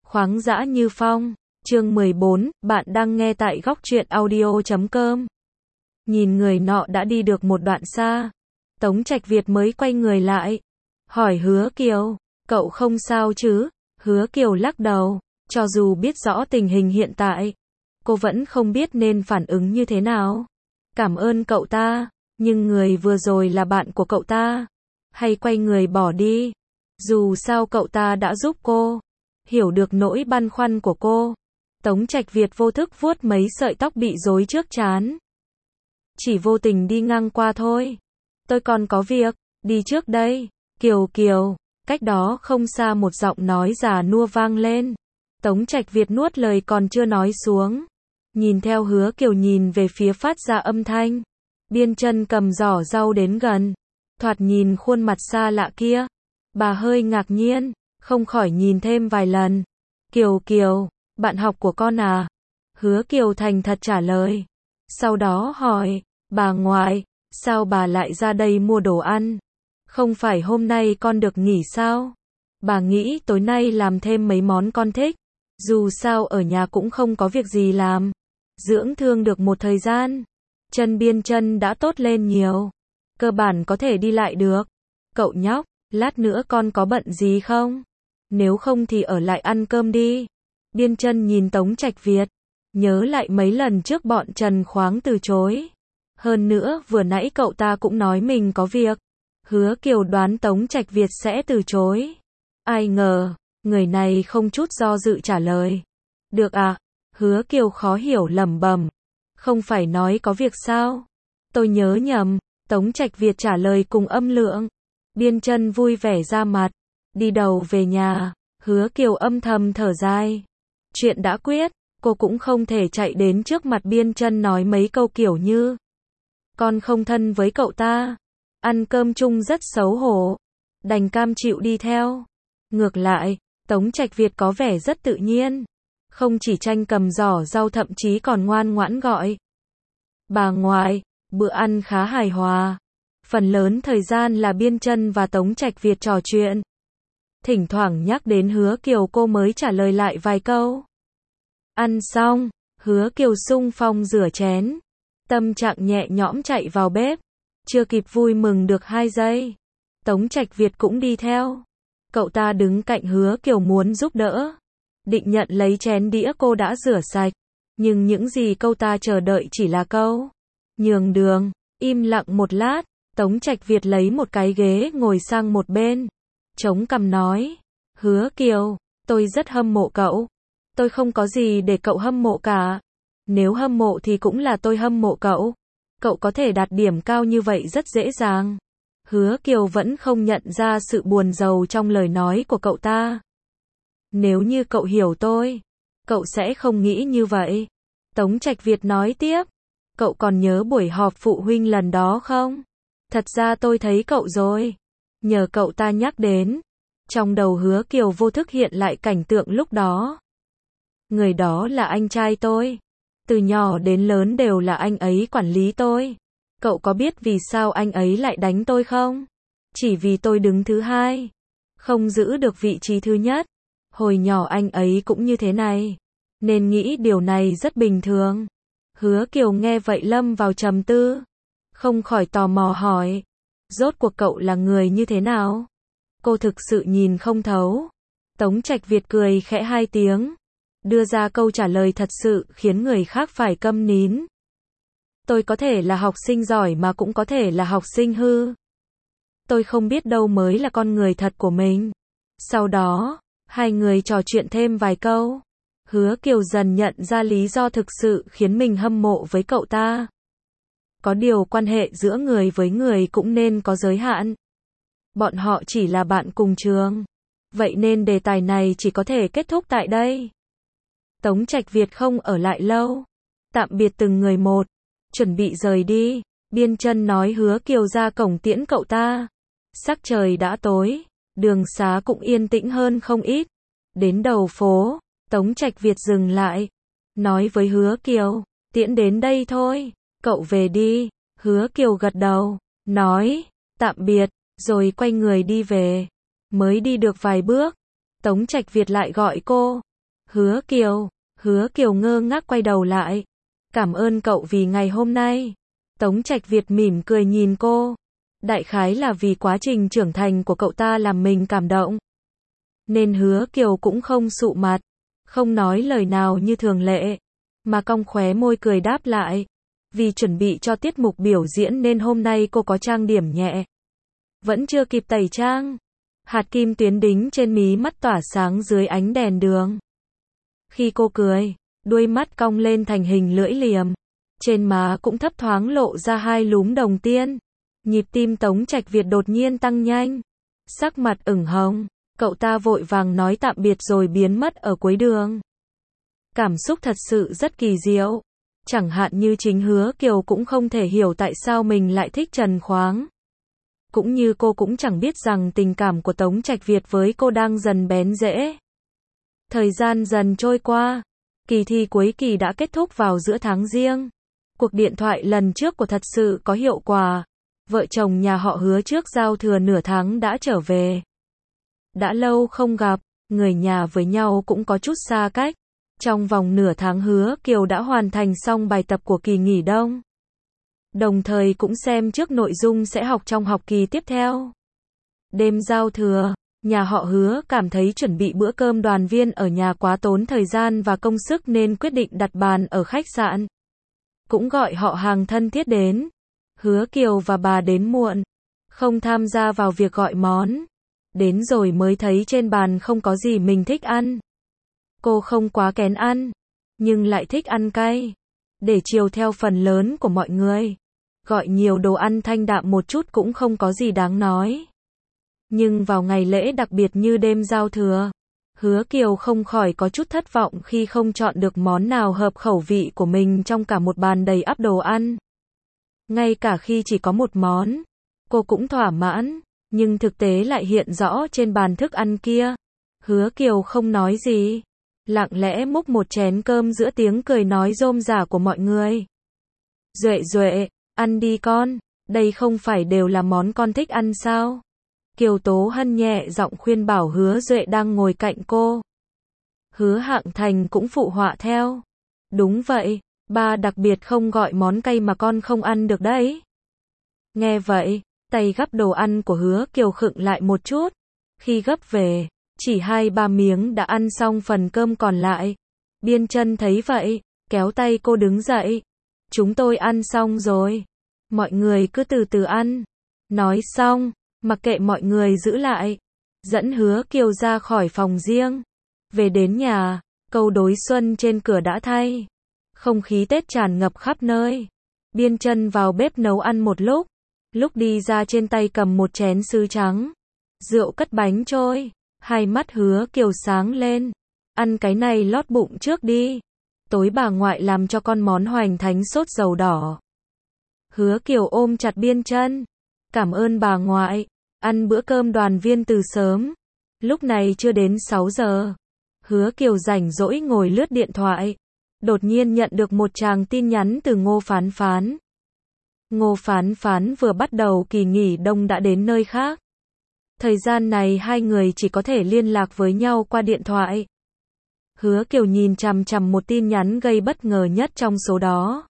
Khoáng dã như phong. Chương 14, bạn đang nghe tại góc truyện audio.com. Nhìn người nọ đã đi được một đoạn xa, Tống Trạch Việt mới quay người lại, hỏi Hứa Kiều, cậu không sao chứ? Hứa Kiều lắc đầu, cho dù biết rõ tình hình hiện tại, cô vẫn không biết nên phản ứng như thế nào. Cảm ơn cậu ta, nhưng người vừa rồi là bạn của cậu ta, hay quay người bỏ đi. Dù sao cậu ta đã giúp cô, hiểu được nỗi băn khoăn của cô. Tống Trạch Việt vô thức vuốt mấy sợi tóc bị rối trước trán. Chỉ vô tình đi ngang qua thôi. Tôi còn có việc, đi trước đây. Kiều Kiều, cách đó không xa một giọng nói già nua vang lên. Tống Trạch Việt nuốt lời còn chưa nói xuống. Nhìn theo Hứa Kiều nhìn về phía phát ra âm thanh. Biên Chân cầm giỏ rau đến gần. Thoạt nhìn khuôn mặt xa lạ kia. Bà hơi ngạc nhiên, không khỏi nhìn thêm vài lần. Kiều Kiều, bạn học của con à? Hứa Kiều thành thật trả lời. Sau đó hỏi, bà ngoại, sao bà lại ra đây mua đồ ăn? Không phải hôm nay con được nghỉ sao? Bà nghĩ tối nay làm thêm mấy món con thích. Dù sao ở nhà cũng không có việc gì làm. Dưỡng thương được một thời gian, chân Biên Chân đã tốt lên nhiều. Cơ bản có thể đi lại được. Cậu nhóc, lát nữa con có bận gì không? Nếu không thì ở lại ăn cơm đi. Biên Chân nhìn Tống Trạch Việt, nhớ lại mấy lần trước bọn Trần Khoáng từ chối. Hơn nữa vừa nãy cậu ta cũng nói mình có việc. Hứa Kiều đoán Tống Trạch Việt sẽ từ chối. Ai ngờ, người này không chút do dự trả lời. Được à? Hứa Kiều khó hiểu lẩm bẩm. Không phải nói có việc sao? Tôi nhớ nhầm. Tống Trạch Việt trả lời cùng âm lượng. Biên Chân vui vẻ ra mặt. Đi đầu về nhà. Hứa Kiều âm thầm thở dài. Chuyện đã quyết, cô cũng không thể chạy đến trước mặt Biên Chân nói mấy câu kiểu như con không thân với cậu ta. Ăn cơm chung rất xấu hổ. Đành cam chịu đi theo. Ngược lại, Tống Trạch Việt có vẻ rất tự nhiên. Không chỉ tranh cầm giỏ rau thậm chí còn ngoan ngoãn gọi bà ngoại. Bữa ăn khá hài hòa. Phần lớn thời gian là Biên Chân và Tống Trạch Việt trò chuyện. Thỉnh thoảng nhắc đến Hứa Kiều cô mới trả lời lại vài câu. Ăn xong, Hứa Kiều xung phong rửa chén. Tâm trạng nhẹ nhõm chạy vào bếp. Chưa kịp vui mừng được 2 giây. Tống Trạch Việt cũng đi theo. Cậu ta đứng cạnh Hứa Kiều muốn giúp đỡ. Định nhận lấy chén đĩa cô đã rửa sạch. Nhưng những gì cậu ta chờ đợi chỉ là câu nhường đường. Im lặng một lát, Tống Trạch Việt lấy một cái ghế ngồi sang một bên. Chống cằm nói. Hứa Kiều, tôi rất hâm mộ cậu. Tôi không có gì để cậu hâm mộ cả. Nếu hâm mộ thì cũng là tôi hâm mộ cậu. Cậu có thể đạt điểm cao như vậy rất dễ dàng. Hứa Kiều vẫn không nhận ra sự buồn rầu trong lời nói của cậu ta. Nếu như cậu hiểu tôi, cậu sẽ không nghĩ như vậy. Tống Trạch Việt nói tiếp. Cậu còn nhớ buổi họp phụ huynh lần đó không? Thật ra tôi thấy cậu rồi. Nhờ cậu ta nhắc đến. Trong đầu Hứa Kiều vô thức hiện lại cảnh tượng lúc đó. Người đó là anh trai tôi. Từ nhỏ đến lớn đều là anh ấy quản lý tôi. Cậu có biết vì sao anh ấy lại đánh tôi không? Chỉ vì tôi đứng thứ 2. Không giữ được vị trí thứ nhất. Hồi nhỏ anh ấy cũng như thế này. Nên nghĩ điều này rất bình thường. Hứa Kiều nghe vậy lâm vào trầm tư. Không khỏi tò mò hỏi. Rốt cuộc cậu là người như thế nào? Cô thực sự nhìn không thấu. Tống Trạch Việt cười khẽ 2 tiếng. Đưa ra câu trả lời thật sự khiến người khác phải câm nín. Tôi có thể là học sinh giỏi mà cũng có thể là học sinh hư. Tôi không biết đâu mới là con người thật của mình. Sau đó, hai người trò chuyện thêm vài câu. Hứa Kiều dần nhận ra lý do thực sự khiến mình hâm mộ với cậu ta. Có điều quan hệ giữa người với người cũng nên có giới hạn. Bọn họ chỉ là bạn cùng trường. Vậy nên đề tài này chỉ có thể kết thúc tại đây. Tống Trạch Việt không ở lại lâu. Tạm biệt từng người một. Chuẩn bị rời đi. Biên Chân nói Hứa Kiều ra cổng tiễn cậu ta. Sắc trời đã tối. Đường xá cũng yên tĩnh hơn không ít. Đến đầu phố, Tống Trạch Việt dừng lại. Nói với Hứa Kiều. Tiễn đến đây thôi. Cậu về đi. Hứa Kiều gật đầu. Nói. Tạm biệt. Rồi quay người đi về. Mới đi được vài bước. Tống Trạch Việt lại gọi cô. Hứa Kiều ngơ ngác quay đầu lại. Cảm ơn cậu vì ngày hôm nay. Tống Trạch Việt mỉm cười nhìn cô. Đại khái là vì quá trình trưởng thành của cậu ta làm mình cảm động. Nên Hứa Kiều cũng không sụ mặt, không nói lời nào như thường lệ, mà cong khóe môi cười đáp lại. Vì chuẩn bị cho tiết mục biểu diễn nên hôm nay cô có trang điểm nhẹ. Vẫn chưa kịp tẩy trang. Hạt kim tuyến đính trên mí mắt tỏa sáng dưới ánh đèn đường. Khi cô cười, đuôi mắt cong lên thành hình lưỡi liềm. Trên má cũng thấp thoáng lộ ra hai lúm đồng tiên. Nhịp tim Tống Trạch Việt đột nhiên tăng nhanh. Sắc mặt ửng hồng, cậu ta vội vàng nói tạm biệt rồi biến mất ở cuối đường. Cảm xúc thật sự rất kỳ diệu. Chẳng hạn như chính Hứa Kiều cũng không thể hiểu tại sao mình lại thích Trần Khoáng. Cũng như cô cũng chẳng biết rằng tình cảm của Tống Trạch Việt với cô đang dần bén rễ. Thời gian dần trôi qua, kỳ thi cuối kỳ đã kết thúc vào giữa tháng Giêng. Cuộc điện thoại lần trước của thật sự có hiệu quả. Vợ chồng nhà họ Hứa trước giao thừa nửa tháng đã trở về. Đã lâu không gặp, người nhà với nhau cũng có chút xa cách. Trong vòng nửa tháng Hứa Kiều đã hoàn thành xong bài tập của kỳ nghỉ đông. Đồng thời cũng xem trước nội dung sẽ học trong học kỳ tiếp theo. Đêm giao thừa, nhà họ Hứa cảm thấy chuẩn bị bữa cơm đoàn viên ở nhà quá tốn thời gian và công sức nên quyết định đặt bàn ở khách sạn. Cũng gọi họ hàng thân thiết đến. Hứa Kiều và bà đến muộn, không tham gia vào việc gọi món. Đến rồi mới thấy trên bàn không có gì mình thích ăn. Cô không quá kén ăn, nhưng lại thích ăn cay. Để chiều theo phần lớn của mọi người. Gọi nhiều đồ ăn thanh đạm một chút cũng không có gì đáng nói. Nhưng vào ngày lễ đặc biệt như đêm giao thừa, Hứa Kiều không khỏi có chút thất vọng khi không chọn được món nào hợp khẩu vị của mình trong cả một bàn đầy ắp đồ ăn. Ngay cả khi chỉ có một món, cô cũng thỏa mãn, nhưng thực tế lại hiện rõ trên bàn thức ăn kia. Hứa Kiều không nói gì, lặng lẽ múc một chén cơm giữa tiếng cười nói rôm rả của mọi người. Duệ, ăn đi con, đây không phải đều là món con thích ăn sao? Kiều Tố Hân nhẹ giọng khuyên bảo Hứa Duệ đang ngồi cạnh cô. Hứa Hạng Thành cũng phụ họa theo. Đúng vậy, ba đặc biệt không gọi món cay mà con không ăn được đấy. Nghe vậy, tay gắp đồ ăn của Hứa Kiều khựng lại một chút. Khi gấp về, chỉ 2-3 miếng đã ăn xong phần cơm còn lại. Biên Chân thấy vậy, kéo tay cô đứng dậy. Chúng tôi ăn xong rồi. Mọi người cứ từ từ ăn. Nói xong, mặc kệ mọi người giữ lại, dẫn Hứa Kiều ra khỏi phòng riêng. Về đến nhà, câu đối xuân trên cửa đã thay. Không khí Tết tràn ngập khắp nơi. Biên Chân vào bếp nấu ăn một lúc đi ra trên tay cầm một chén sứ trắng. Rượu cất bánh trôi, hai mắt Hứa Kiều sáng lên. Ăn cái này lót bụng trước đi. Tối bà ngoại làm cho con món hoành thánh sốt dầu đỏ. Hứa Kiều ôm chặt Biên Chân. Cảm ơn bà ngoại. Ăn bữa cơm đoàn viên từ sớm. Lúc này chưa đến 6 giờ. Hứa Kiều rảnh rỗi ngồi lướt điện thoại. Đột nhiên nhận được một tràng tin nhắn từ Ngô Phán Phán. Ngô Phán Phán vừa bắt đầu kỳ nghỉ đông đã đến nơi khác. Thời gian này hai người chỉ có thể liên lạc với nhau qua điện thoại. Hứa Kiều nhìn chằm chằm một tin nhắn gây bất ngờ nhất trong số đó.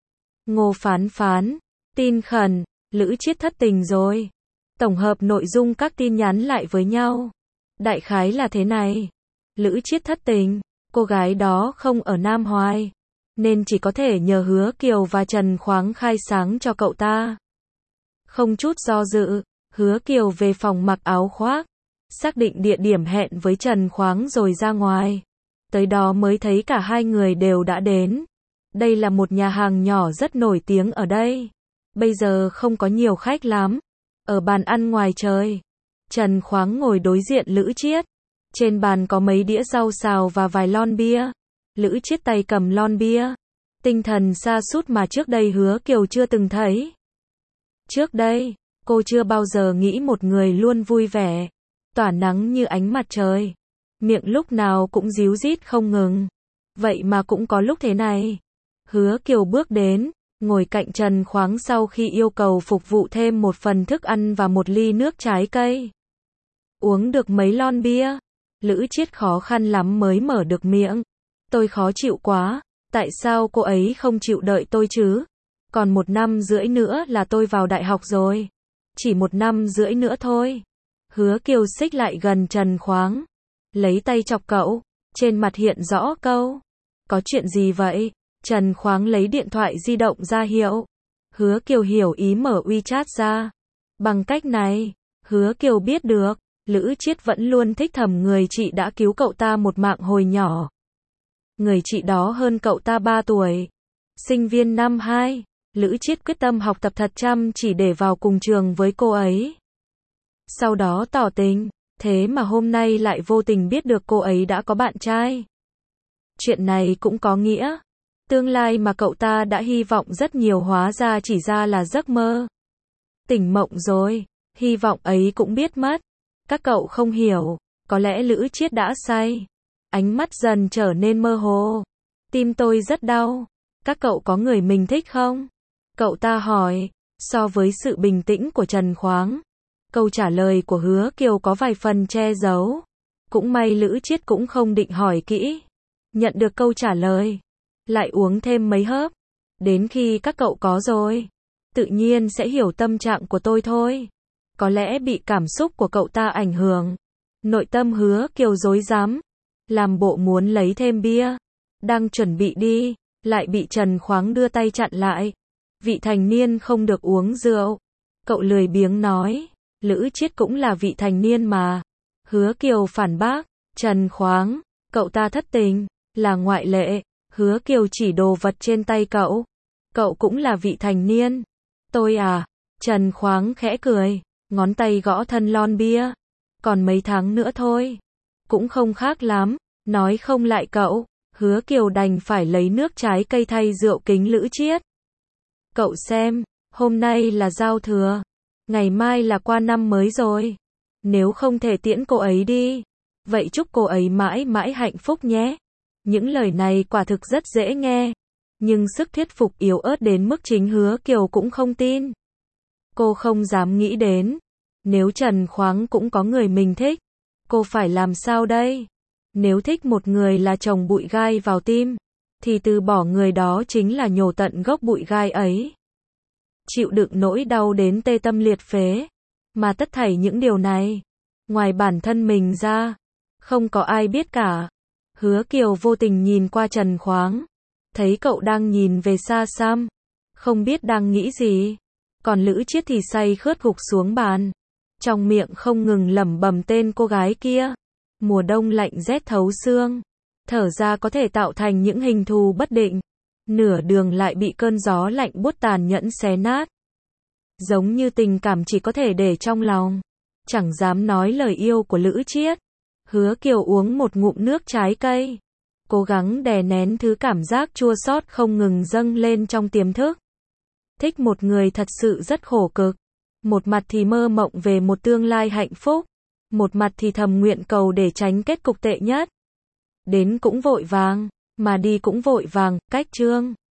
Ngô Phán Phán, tin khẩn, Lữ Chiết thất tình rồi. Tổng hợp nội dung các tin nhắn lại với nhau. Đại khái là thế này. Lữ Chiết thất tình, cô gái đó không ở Nam Hoài, nên chỉ có thể nhờ Hứa Kiều và Trần Khoáng khai sáng cho cậu ta. Không chút do dự, Hứa Kiều về phòng mặc áo khoác, xác định địa điểm hẹn với Trần Khoáng rồi ra ngoài. Tới đó mới thấy cả hai người đều đã đến. Đây là một nhà hàng nhỏ rất nổi tiếng ở đây. Bây giờ không có nhiều khách lắm. Ở bàn ăn ngoài trời, Trần Khoáng ngồi đối diện Lữ Chiết. Trên bàn có mấy đĩa rau xào và vài lon bia. Lữ Chiết tay cầm lon bia. Tinh thần sa sút mà trước đây Hứa Kiều chưa từng thấy. Trước đây, cô chưa bao giờ nghĩ một người luôn vui vẻ, tỏa nắng như ánh mặt trời. Miệng lúc nào cũng ríu rít không ngừng. Vậy mà cũng có lúc thế này. Hứa Kiều bước đến, ngồi cạnh Trần Khoáng sau khi yêu cầu phục vụ thêm một phần thức ăn và một ly nước trái cây. Uống được mấy lon bia, Lữ Chiết khó khăn lắm mới mở được miệng. Tôi khó chịu quá, tại sao cô ấy không chịu đợi tôi chứ? Còn 1 năm rưỡi nữa là tôi vào đại học rồi. Chỉ 1 năm rưỡi nữa thôi. Hứa Kiều xích lại gần Trần Khoáng. Lấy tay chọc cậu. Trên mặt hiện rõ câu. Có chuyện gì vậy? Trần Khoáng lấy điện thoại di động ra hiệu. Hứa Kiều hiểu ý mở WeChat ra. Bằng cách này, Hứa Kiều biết được, Lữ Chiết vẫn luôn thích thầm người chị đã cứu cậu ta một mạng hồi nhỏ. Người chị đó hơn cậu ta 3 tuổi. Sinh viên năm 2, Lữ Chiết quyết tâm học tập thật chăm chỉ để vào cùng trường với cô ấy. Sau đó tỏ tình, thế mà hôm nay lại vô tình biết được cô ấy đã có bạn trai. Chuyện này cũng có nghĩa, tương lai mà cậu ta đã hy vọng rất nhiều hóa ra chỉ ra là giấc mơ. Tỉnh mộng rồi, hy vọng ấy cũng biết mất. Các cậu không hiểu, có lẽ Lữ Chiết đã say. Ánh mắt dần trở nên mơ hồ. Tim tôi rất đau. Các cậu có người mình thích không? Cậu ta hỏi. So với sự bình tĩnh của Trần Khoáng, câu trả lời của Hứa Kiều có vài phần che giấu. Cũng may Lữ Chiết cũng không định hỏi kỹ. Nhận được câu trả lời, lại uống thêm mấy hớp. Đến khi các cậu có rồi, tự nhiên sẽ hiểu tâm trạng của tôi thôi. Có lẽ bị cảm xúc của cậu ta ảnh hưởng. Nội tâm Hứa Kiều rối rắm, làm bộ muốn lấy thêm bia, đang chuẩn bị đi, lại bị Trần Khoáng đưa tay chặn lại. Vị thành niên không được uống rượu. Cậu lười biếng nói, Lữ Chiết cũng là vị thành niên mà. Hứa Kiều phản bác, Trần Khoáng, cậu ta thất tình, là ngoại lệ. Hứa Kiều chỉ đồ vật trên tay cậu. Cậu cũng là vị thành niên. Tôi à? Trần Khoáng khẽ cười, ngón tay gõ thân lon bia. Còn mấy tháng nữa thôi. Cũng không khác lắm, nói không lại cậu. Hứa Kiều đành phải lấy nước trái cây thay rượu kính Lữ Chiết. Cậu xem, hôm nay là giao thừa, ngày mai là qua năm mới rồi. Nếu không thể tiễn cô ấy đi, vậy chúc cô ấy mãi mãi hạnh phúc nhé. Những lời này quả thực rất dễ nghe, nhưng sức thuyết phục yếu ớt đến mức chính Hứa Kiều cũng không tin. Cô không dám nghĩ đến, nếu Trần Khoáng cũng có người mình thích, cô phải làm sao đây? Nếu thích một người là trồng bụi gai vào tim, thì từ bỏ người đó chính là nhổ tận gốc bụi gai ấy. Chịu đựng nỗi đau đến tê tâm liệt phế. Mà tất thảy những điều này, ngoài bản thân mình ra, không có ai biết cả. Hứa Kiều vô tình nhìn qua Trần Khoáng, thấy cậu đang nhìn về xa xăm, không biết đang nghĩ gì. Còn Lữ Chiết thì say khướt gục xuống bàn, trong miệng không ngừng lẩm bẩm tên cô gái kia. Mùa đông lạnh rét thấu xương, thở ra có thể tạo thành những hình thù bất định. Nửa đường lại bị cơn gió lạnh buốt tàn nhẫn xé nát. Giống như tình cảm chỉ có thể để trong lòng, chẳng dám nói lời yêu của Lữ Chiết. Hứa Kiều uống một ngụm nước trái cây, cố gắng đè nén thứ cảm giác chua xót không ngừng dâng lên trong tiềm thức. Thích một người thật sự rất khổ cực. Một mặt thì mơ mộng về một tương lai hạnh phúc, một mặt thì thầm nguyện cầu để tránh kết cục tệ nhất. Đến cũng vội vàng, mà đi cũng vội vàng, cách chương.